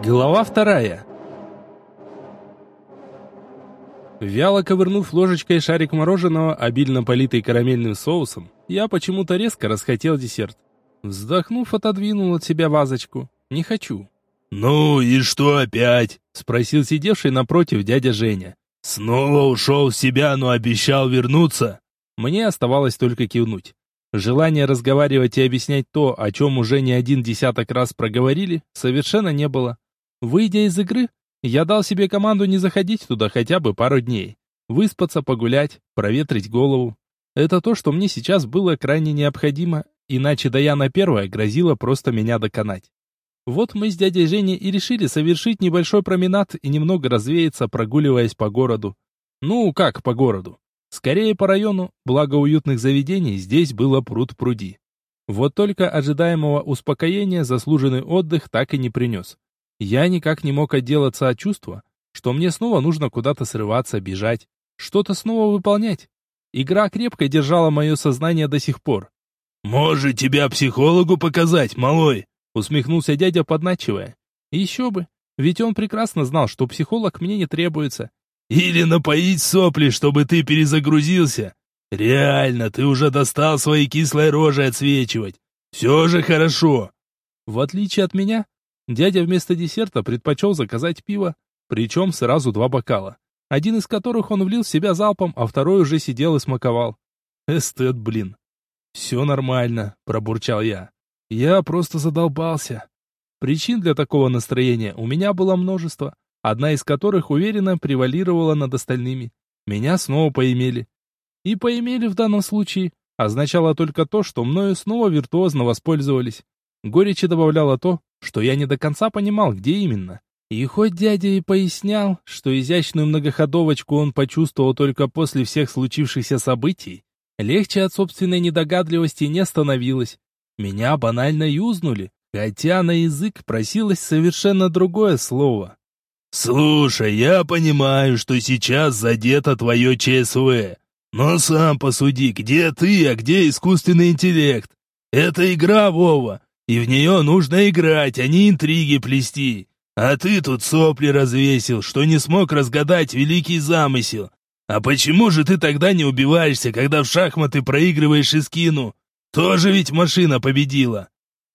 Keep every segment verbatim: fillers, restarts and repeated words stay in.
Глава вторая. Вяло ковырнув ложечкой шарик мороженого, обильно политый карамельным соусом, я почему-то резко расхотел десерт. Вздохнув, отодвинул от себя вазочку. Не хочу. «Ну и что опять?» — спросил сидевший напротив дядя Женя. «Снова ушел в себя, но обещал вернуться?» Мне оставалось только кивнуть. Желания разговаривать и объяснять то, о чем уже не один десяток раз проговорили, совершенно не было. Выйдя из игры, я дал себе команду не заходить туда хотя бы пару дней. Выспаться, погулять, проветрить голову. Это то, что мне сейчас было крайне необходимо, иначе Даяна Первая грозила просто меня доконать. Вот мы с дядей Женей и решили совершить небольшой променад и немного развеяться, прогуливаясь по городу. Ну, как по городу? Скорее по району, благо уютных заведений здесь было пруд-пруди. Вот только ожидаемого успокоения заслуженный отдых так и не принес. Я никак не мог отделаться от чувства, что мне снова нужно куда-то срываться, бежать, что-то снова выполнять. Игра крепко держала мое сознание до сих пор. «Может, тебя психологу показать, малой?» — усмехнулся дядя, подначивая. Еще бы, ведь он прекрасно знал, что психолог мне не требуется. «Или напоить сопли, чтобы ты перезагрузился? Реально, ты уже достал свои кислой рожей отсвечивать. Все же хорошо». В отличие от меня, дядя вместо десерта предпочел заказать пиво, причем сразу два бокала, один из которых он влил в себя залпом, а второй уже сидел и смаковал. Эстет, блин. «Все нормально», — пробурчал я. «Я просто задолбался». Причин для такого настроения у меня было множество, одна из которых уверенно превалировала над остальными. Меня снова поимели. И поимели в данном случае означало только то, что мною снова виртуозно воспользовались. Горечи добавляло то, что я не до конца понимал, где именно. И хоть дядя и пояснял, что изящную многоходовочку он почувствовал только после всех случившихся событий, легче от собственной недогадливости не становилось. Меня банально юзнули, хотя на язык просилось совершенно другое слово. «Слушай, я понимаю, что сейчас задето твое ЧСВ, но сам посуди, где ты, а где искусственный интеллект? Это игра, Вова, и в нее нужно играть, а не интриги плести. А ты тут сопли развесил, что не смог разгадать великий замысел. А почему же ты тогда не убиваешься, когда в шахматы проигрываешь Искину? Тоже ведь машина победила».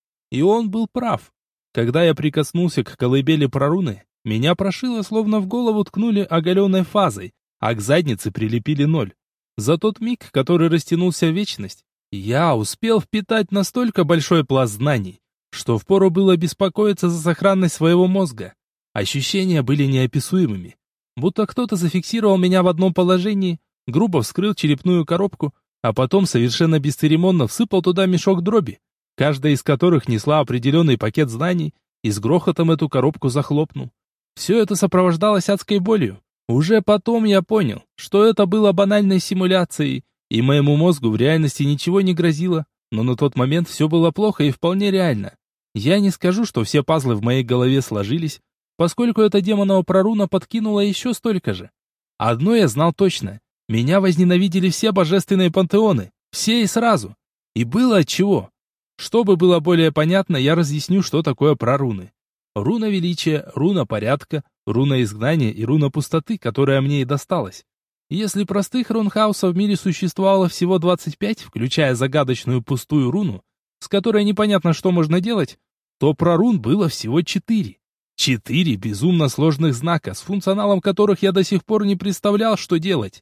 И он был прав. Когда я прикоснулся к колыбели про руны, меня прошило, словно в голову ткнули оголенной фазой, а к заднице прилепили ноль. За тот миг, который растянулся в вечность, я успел впитать настолько большой пласт знаний, что впору было беспокоиться за сохранность своего мозга. Ощущения были неописуемыми. Будто кто-то зафиксировал меня в одном положении, грубо вскрыл черепную коробку, а потом совершенно бесцеремонно всыпал туда мешок дроби, каждая из которых несла определенный пакет знаний, и с грохотом эту коробку захлопнул. Все это сопровождалось адской болью. Уже потом я понял, что это было банальной симуляцией, и моему мозгу в реальности ничего не грозило, но на тот момент все было плохо и вполне реально. Я не скажу, что все пазлы в моей голове сложились, поскольку эта демонова проруна подкинула еще столько же. Одно я знал точно. Меня возненавидели все божественные пантеоны, все и сразу. И было отчего. Чтобы было более понятно, я разъясню, что такое проруны. Руна величия, руна порядка, руна изгнания и руна пустоты, которая мне и досталась. Если простых рун хаоса в мире существовало всего двадцать пять, включая загадочную пустую руну, с которой непонятно, что можно делать, то про рун было всего четыре. Четыре безумно сложных знака, с функционалом которых я до сих пор не представлял, что делать.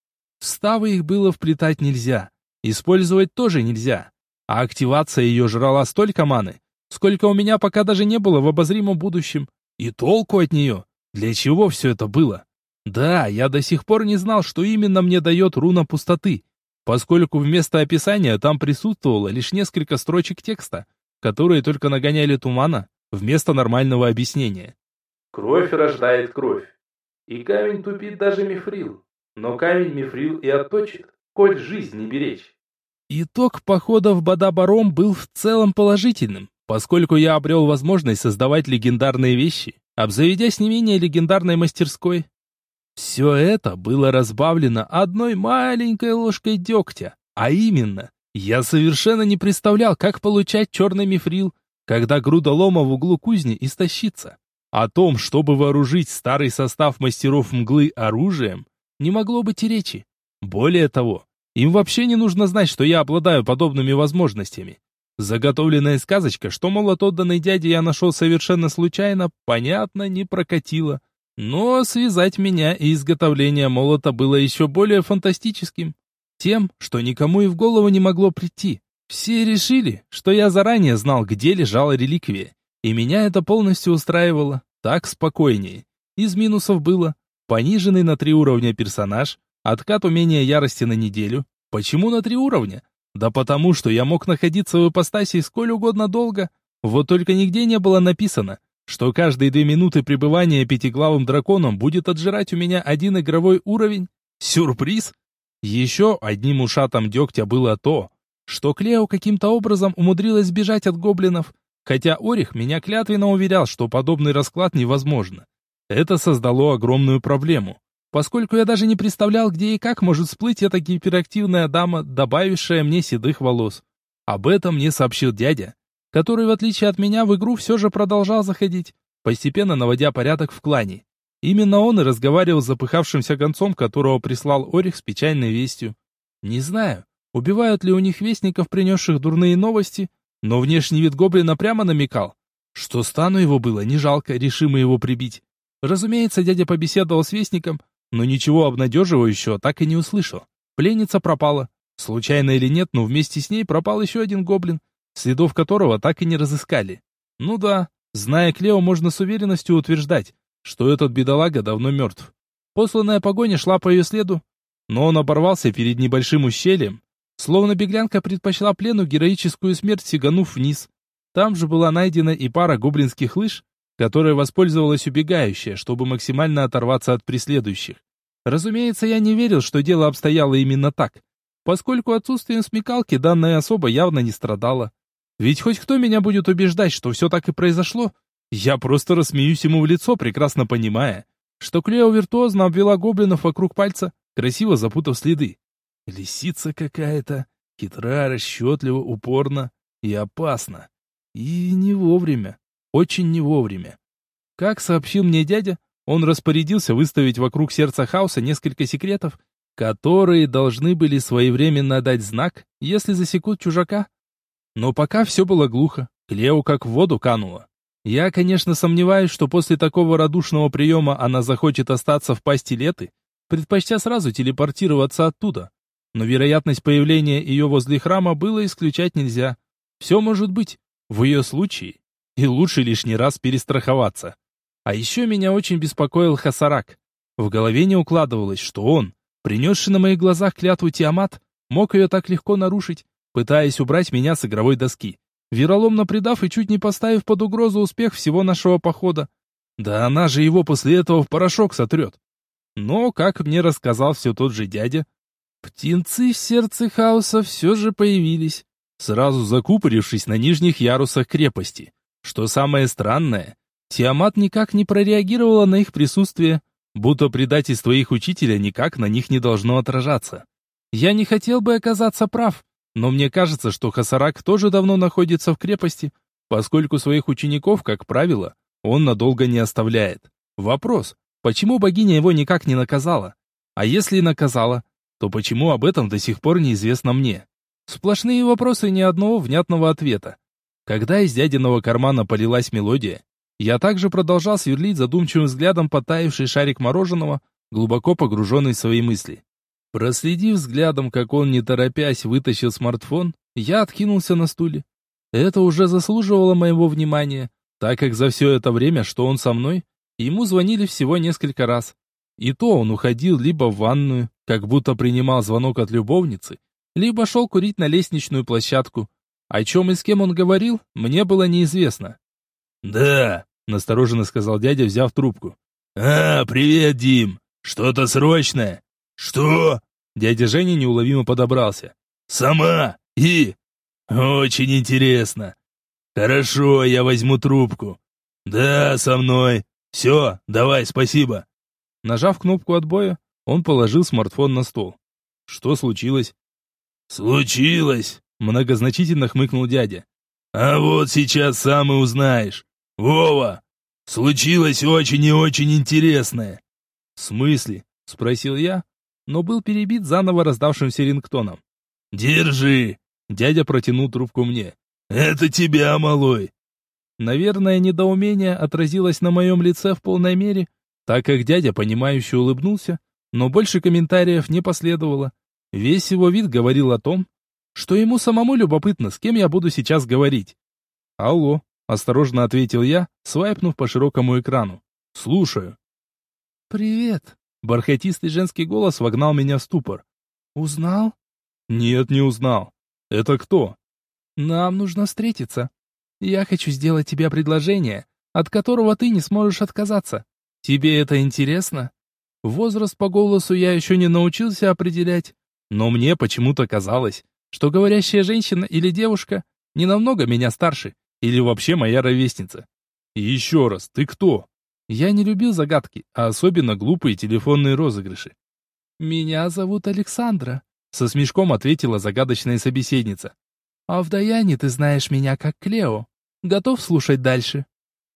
Вставы их было вплетать нельзя, использовать тоже нельзя, а активация ее жрала столько маны, сколько у меня пока даже не было в обозримом будущем. И толку от нее? Для чего все это было? Да, я до сих пор не знал, что именно мне дает руна пустоты, поскольку вместо описания там присутствовало лишь несколько строчек текста, которые только нагоняли тумана вместо нормального объяснения. Кровь рождает кровь, и камень тупит даже мифрил, но камень мифрил и отточит, коль жизнь не беречь. Итог похода в Бадабаром был в целом положительным, поскольку я обрел возможность создавать легендарные вещи, обзаведясь не менее легендарной мастерской. Все это было разбавлено одной маленькой ложкой дегтя, а именно, я совершенно не представлял, как получать черный мифрил, когда груда лома в углу кузни истощится. О том, чтобы вооружить старый состав мастеров мглы оружием, не могло быть и речи. Более того, им вообще не нужно знать, что я обладаю подобными возможностями. Заготовленная сказочка, что молот, отданный дяде, я нашел совершенно случайно, понятно, не прокатила. Но связать меня и изготовление молота было еще более фантастическим. Тем, что никому и в голову не могло прийти. Все решили, что я заранее знал, где лежала реликвия. И меня это полностью устраивало. Так спокойнее. Из минусов было пониженный на три уровня персонаж, откат умения ярости на неделю. Почему на три уровня? Да потому, что я мог находиться в ипостаси сколь угодно долго. Вот только нигде не было написано, что каждые две минуты пребывания пятиглавым драконом будет отжирать у меня один игровой уровень. Сюрприз! Еще одним ушатом дегтя было то, что Клео каким-то образом умудрилась сбежать от гоблинов, хотя Орих меня клятвенно уверял, что подобный расклад невозможно. Это создало огромную проблему, поскольку я даже не представлял, где и как может всплыть эта гиперактивная дама, добавившая мне седых волос. Об этом мне сообщил дядя, который, в отличие от меня, в игру все же продолжал заходить, постепенно наводя порядок в клане. Именно он и разговаривал с запыхавшимся гонцом, которого прислал Орих с печальной вестью. Не знаю, убивают ли у них вестников, принесших дурные новости, но внешний вид гоблина прямо намекал, что стану его было не жалко, решимо его прибить. Разумеется, дядя побеседовал с вестником, но ничего обнадеживающего так и не услышал. Пленница пропала. Случайно или нет, но вместе с ней пропал еще один гоблин, следов которого так и не разыскали. Ну да, зная Клео, можно с уверенностью утверждать, что этот бедолага давно мертв. Посланная погоня шла по ее следу, но он оборвался перед небольшим ущельем, словно беглянка предпочла плену героическую смерть, сиганув вниз. Там же была найдена и пара гоблинских лыж, которой воспользовалась убегающая, чтобы максимально оторваться от преследующих. Разумеется, я не верил, что дело обстояло именно так, поскольку отсутствием смекалки данная особа явно не страдала. Ведь хоть кто меня будет убеждать, что все так и произошло, я просто рассмеюсь ему в лицо, прекрасно понимая, что Клео виртуозно обвела гоблинов вокруг пальца, красиво запутав следы. Лисица какая-то, хитра, расчетлива, упорна и опасна. И не вовремя, очень не вовремя. Как сообщил мне дядя, он распорядился выставить вокруг сердца хаоса несколько секретов, которые должны были своевременно дать знак, если засекут чужака. Но пока все было глухо, Клео как в воду канула. Я, конечно, сомневаюсь, что после такого радушного приема она захочет остаться в пасти Леты, предпочтя сразу телепортироваться оттуда. Но вероятность появления ее возле храма было исключать нельзя. Все может быть, в ее случае, и лучше лишний раз перестраховаться. А еще меня очень беспокоил Хасарак. В голове не укладывалось, что он, принесший на моих глазах клятву Тиамат, мог ее так легко нарушить, пытаясь убрать меня с игровой доски, вероломно предав и чуть не поставив под угрозу успех всего нашего похода. Да она же его после этого в порошок сотрет. Но, как мне рассказал все тот же дядя, птенцы в сердце хаоса все же появились, сразу закупорившись на нижних ярусах крепости. Что самое странное, Тиамат никак не прореагировала на их присутствие, будто предательство их учителя никак на них не должно отражаться. Я не хотел бы оказаться прав, но мне кажется, что Хасарак тоже давно находится в крепости, поскольку своих учеников, как правило, он надолго не оставляет. Вопрос, почему богиня его никак не наказала? А если и наказала, то почему об этом до сих пор неизвестно мне? Сплошные вопросы, ни одного внятного ответа. Когда из дядиного кармана полилась мелодия, я также продолжал сверлить задумчивым взглядом потаивший шарик мороженого, глубоко погруженный в свои мысли. Проследив взглядом, как он, не торопясь, вытащил смартфон, я откинулся на стуле. Это уже заслуживало моего внимания, так как за все это время, что он со мной, ему звонили всего несколько раз. И то он уходил либо в ванную, как будто принимал звонок от любовницы, либо шел курить на лестничную площадку. О чем и с кем он говорил, мне было неизвестно. «Да», — настороженно сказал дядя, взяв трубку. «А, привет, Дим. Что-то срочное?» «Что?» Дядя Женя неуловимо подобрался. «Сама? И?» «Очень интересно. Хорошо, я возьму трубку. Да, со мной. Все, давай, спасибо». Нажав кнопку отбоя, он положил смартфон на стол. «Что случилось?» «Случилось», — многозначительно хмыкнул дядя. «А вот сейчас сам и узнаешь. Вова, Случилось очень и очень интересное». «В смысле?» — спросил я, но был перебит заново раздавшимся рингтоном. «Держи!» — дядя протянул трубку мне. «Это тебя, малой!» Наверное, недоумение отразилось на моем лице в полной мере, так как дядя, понимающе улыбнулся, но больше комментариев не последовало. Весь его вид говорил о том, что ему самому любопытно, с кем я буду сейчас говорить. «Алло», — осторожно ответил я, свайпнув по широкому экрану. «Слушаю». «Привет», — бархатистый женский голос вогнал меня в ступор. «Узнал?» «Нет, не узнал. Это кто?» «Нам нужно встретиться. Я хочу сделать тебе предложение, от которого ты не сможешь отказаться. Тебе это интересно?» Возраст по голосу я еще не научился определять, но мне почему-то казалось, что говорящая женщина или девушка не намного меня старше, или вообще моя ровесница. И еще раз, ты кто? Я не любил загадки, а особенно глупые телефонные розыгрыши. «Меня зовут Александра», — со смешком ответила загадочная собеседница. «А в Даяне ты знаешь меня как Клео. Готов слушать дальше?»